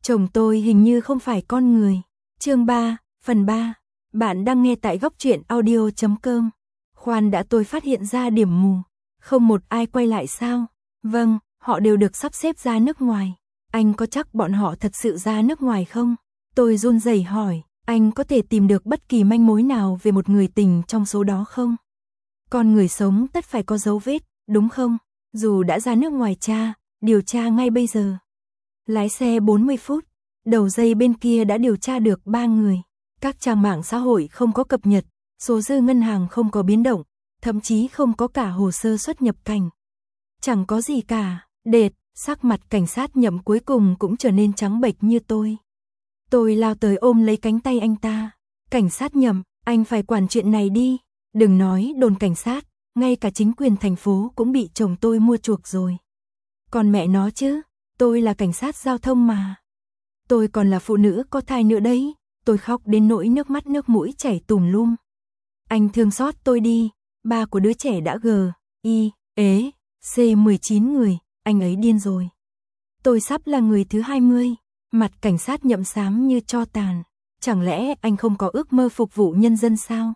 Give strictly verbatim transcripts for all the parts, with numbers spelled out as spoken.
Chồng tôi hình như không phải con người. Chương ba, phần ba. Bạn đang nghe tại góc truyện audio chấm com. Khoan đã, tôi phát hiện ra điểm mù. Không một ai quay lại sao? Vâng, họ đều được sắp xếp ra nước ngoài. Anh có chắc bọn họ thật sự ra nước ngoài không? Tôi run rẩy hỏi, anh có thể tìm được bất kỳ manh mối nào về một người tình trong số đó không? Con người sống tất phải có dấu vết, đúng không? Dù đã ra nước ngoài tra, điều tra ngay bây giờ. Lái xe bốn mươi phút, đầu dây bên kia đã điều tra được ba người. Các trang mạng xã hội không có cập nhật, số dư ngân hàng không có biến động, thậm chí không có cả hồ sơ xuất nhập cảnh. Chẳng có gì cả, đệt, sắc mặt cảnh sát Nhậm cuối cùng cũng trở nên trắng bệch như tôi. Tôi lao tới ôm lấy cánh tay anh ta. Cảnh sát Nhậm, anh phải quản chuyện này đi. Đừng nói đồn cảnh sát, ngay cả chính quyền thành phố cũng bị chồng tôi mua chuộc rồi. Còn mẹ nó chứ, tôi là cảnh sát giao thông mà. Tôi còn là phụ nữ có thai nữa đấy. Tôi khóc đến nỗi nước mắt nước mũi chảy tùm lum. Anh thương xót tôi đi, ba của đứa trẻ đã gờ, y, ế, c mười chín người, anh ấy điên rồi. Tôi sắp là người thứ hai mươi, mặt cảnh sát Nhậm xám như tro tàn. Chẳng lẽ anh không có ước mơ phục vụ nhân dân sao?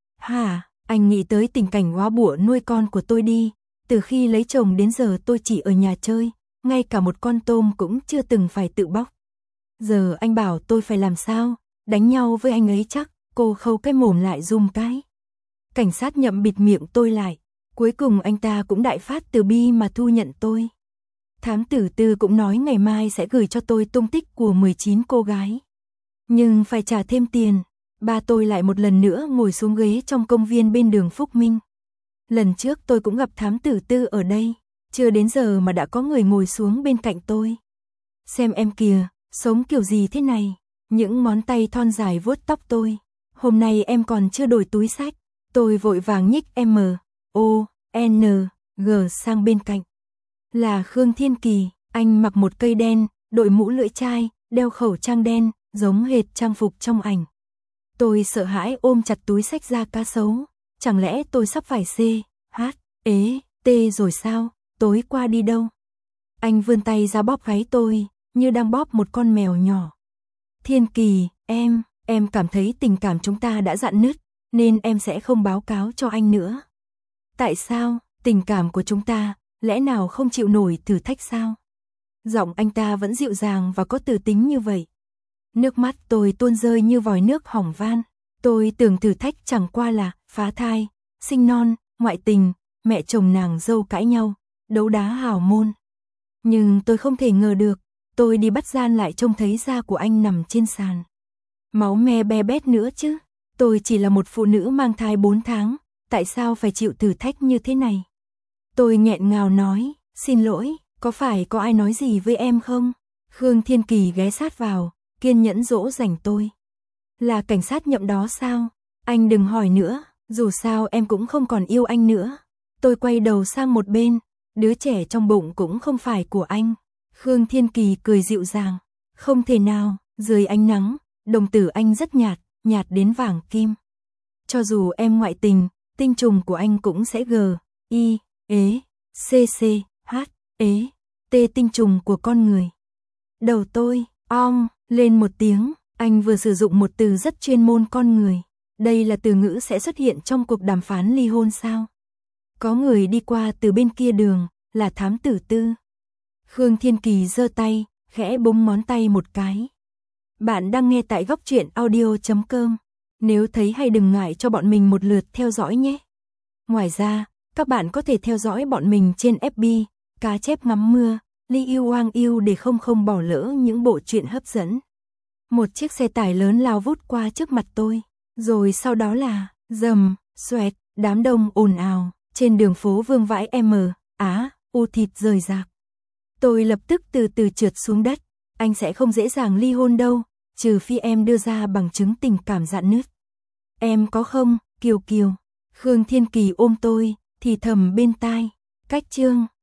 Hả, anh nghĩ tới tình cảnh góa bụa nuôi con của tôi đi. Từ khi lấy chồng đến giờ tôi chỉ ở nhà chơi, ngay cả một con tôm cũng chưa từng phải tự bóc. Giờ anh bảo tôi phải làm sao? Đánh nhau với anh ấy chắc? Cô khâu cái mồm lại dùm cái. Cảnh sát Nhậm bịt miệng tôi lại. Cuối cùng anh ta cũng đại phát từ bi mà thu nhận tôi. Thám tử Tư cũng nói ngày mai sẽ gửi cho tôi tung tích của mười chín cô gái. Nhưng phải trả thêm tiền. Ba tôi lại một lần nữa ngồi xuống ghế trong công viên bên đường Phúc Minh. Lần trước tôi cũng gặp thám tử Tư ở đây. Chưa đến giờ mà đã có người ngồi xuống bên cạnh tôi. Xem em kìa, sống kiểu gì thế này? Những ngón tay thon dài vuốt tóc tôi. Hôm nay em còn chưa đổi túi xách. Tôi vội vàng nhích M, O, N, G sang bên cạnh. Là Khương Thiên Kỳ, anh mặc một cây đen, đội mũ lưỡi chai, đeo khẩu trang đen, giống hệt trang phục trong ảnh. Tôi sợ hãi ôm chặt túi xách da cá sấu. Chẳng lẽ tôi sắp phải C, H, ế, T rồi sao? Tối qua đi đâu? Anh vươn tay ra bóp gáy tôi, như đang bóp một con mèo nhỏ. Thiên Kỳ, em, em cảm thấy tình cảm chúng ta đã rạn nứt, nên em sẽ không báo cáo cho anh nữa. Tại sao? Tình cảm của chúng ta, lẽ nào không chịu nổi thử thách sao? Giọng anh ta vẫn dịu dàng và có từ tính như vậy. Nước mắt tôi tuôn rơi như vòi nước hỏng van. Tôi tưởng thử thách chẳng qua là phá thai, sinh non, ngoại tình, mẹ chồng nàng dâu cãi nhau, đấu đá hào môn. Nhưng tôi không thể ngờ được, tôi đi bắt gian lại trông thấy da của anh nằm trên sàn. Máu me be bét nữa chứ. Tôi chỉ là một phụ nữ mang thai bốn tháng, tại sao phải chịu thử thách như thế này? Tôi nghẹn ngào nói, xin lỗi, có phải có ai nói gì với em không? Khương Thiên Kỳ ghé sát vào, kiên nhẫn dỗ dành tôi. Là cảnh sát Nhậm đó sao? Anh đừng hỏi nữa, dù sao em cũng không còn yêu anh nữa. Tôi quay đầu sang một bên, đứa trẻ trong bụng cũng không phải của anh. Khương Thiên Kỳ cười dịu dàng, không thể nào, dưới ánh nắng, đồng tử anh rất nhạt, nhạt đến vàng kim. Cho dù em ngoại tình, tinh trùng của anh cũng sẽ G, Y, ế, C C, H, ế, T tinh trùng của con người. Đầu tôi, ong, lên một tiếng, anh vừa sử dụng một từ rất chuyên môn con người. Đây là từ ngữ sẽ xuất hiện trong cuộc đàm phán ly hôn sao? Có người đi qua từ bên kia đường, là thám tử Tư. Khương Thiên Kỳ giơ tay, khẽ búng ngón tay một cái. Bạn đang nghe tại góc truyện audio chấm com. Nếu thấy hay đừng ngại cho bọn mình một lượt theo dõi nhé. Ngoài ra, các bạn có thể theo dõi bọn mình trên F B, Cá Chép Ngắm Mưa, Li Yêu Hoang Yêu để không không bỏ lỡ những bộ truyện hấp dẫn. Một chiếc xe tải lớn lao vút qua trước mặt tôi. Rồi sau đó là, rầm, xoẹt, đám đông ồn ào, trên đường phố vương vãi M, Á, U thịt rời rạc. Tôi lập tức từ từ trượt xuống đất. Anh sẽ không dễ dàng ly hôn đâu, trừ phi em đưa ra bằng chứng tình cảm rạn nứt. Em có không, Kiều Kiều? Khương Thiên Kỳ ôm tôi, thì thầm bên tai. Cách chương.